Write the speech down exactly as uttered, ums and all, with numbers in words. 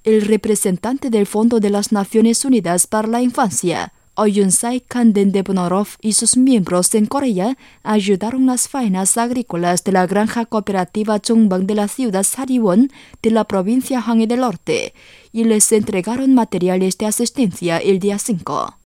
El representante del Fondo de las Naciones Unidas para la Infancia, Oyunsai Kandendebunorov, y sus miembros en Corea ayudaron las faenas agrícolas de la granja cooperativa Chongbang de la ciudad Sariwon de la provincia Hwanghae del Norte y les entregaron materiales de asistencia el día cinco.